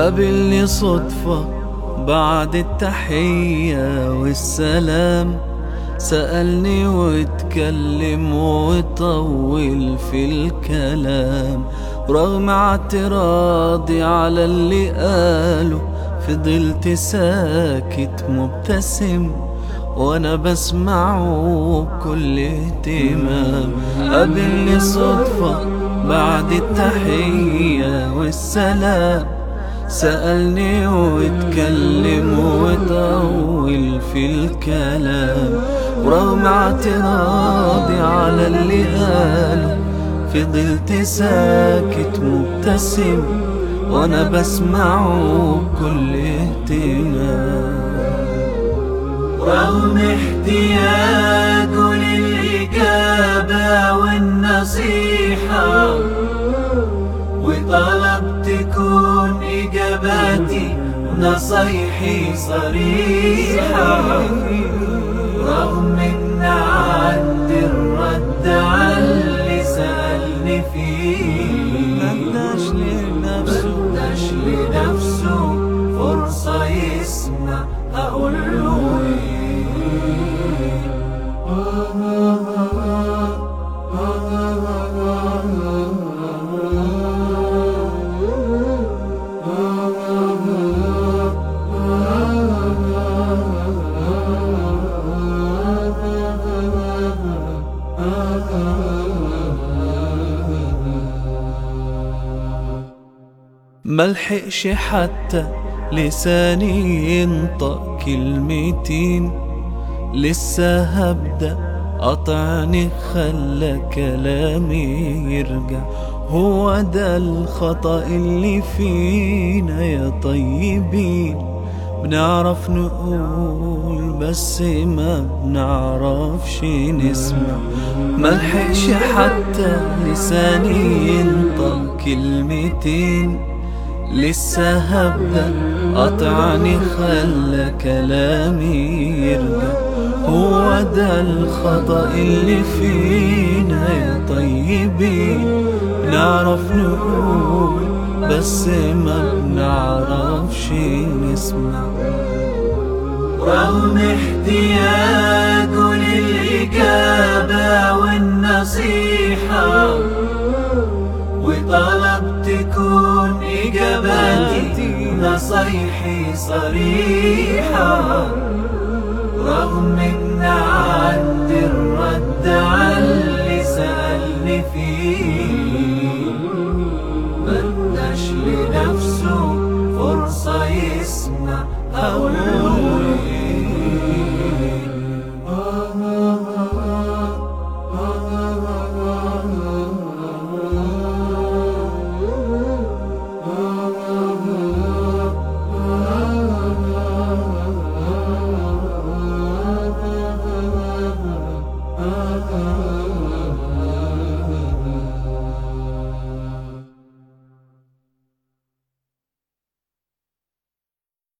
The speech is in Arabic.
قابلني صدفة بعد التحية والسلام، سألني واتكلم وطول في الكلام، رغم اعتراضي على اللي قاله فضلت ساكت مبتسم وانا بسمعه بكل اهتمام. قابلني صدفة بعد التحية والسلام، سألني واتكلم وطول في الكلام، ورغم اعتراضي على اللي قاله فضلت ساكت مبتسم وانا بسمعه بكل اهتمام. رغم احتياجه للإجابة والنصيحة، وطلب تكون إجاباتي ونصايحي صريحة، رغم إن عندي الرد على اللي سألني فيه، مداش لنفسه فرصة يسمع أقوله إيه. ملحقش حتى لساني ينطق كلمتين، لسه هبدأ قطعني خلى كلامي يرجع. هو ده الخطأ اللي فينا يا طيبين، بنعرف نقول بس ما بنعرفش نسمع. ملحقش حتى لساني ينطق كلمتين، لسه هبدأ قطعني خلى كلامي يرجع. هو ده الخطأ اللي فينا يا طيبين، بنعرف نقول بس ما بنعرفش نسمع. رغم احتياجه للإجابة والنصيحة، وطلب تكون إجاباتي نصايحي صريحة،